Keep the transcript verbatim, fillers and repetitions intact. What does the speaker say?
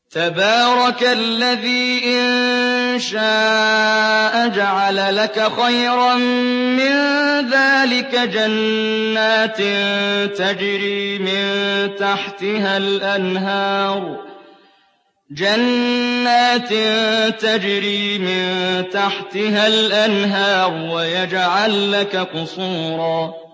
تَبَارَكَ الَّذِي إِن شَاءَ جَعَلَ لَكَ خَيْرًا مِّن ذَٰلِكَ جَنَّاتٍ تَجْرِي مِن تَحْتِهَا الْأَنْهَارُ جَنَّاتٍ تَجْرِي مِن تَحْتِهَا الْأَنْهَارُ وَيَجْعَل لَّكَ قُصُورًا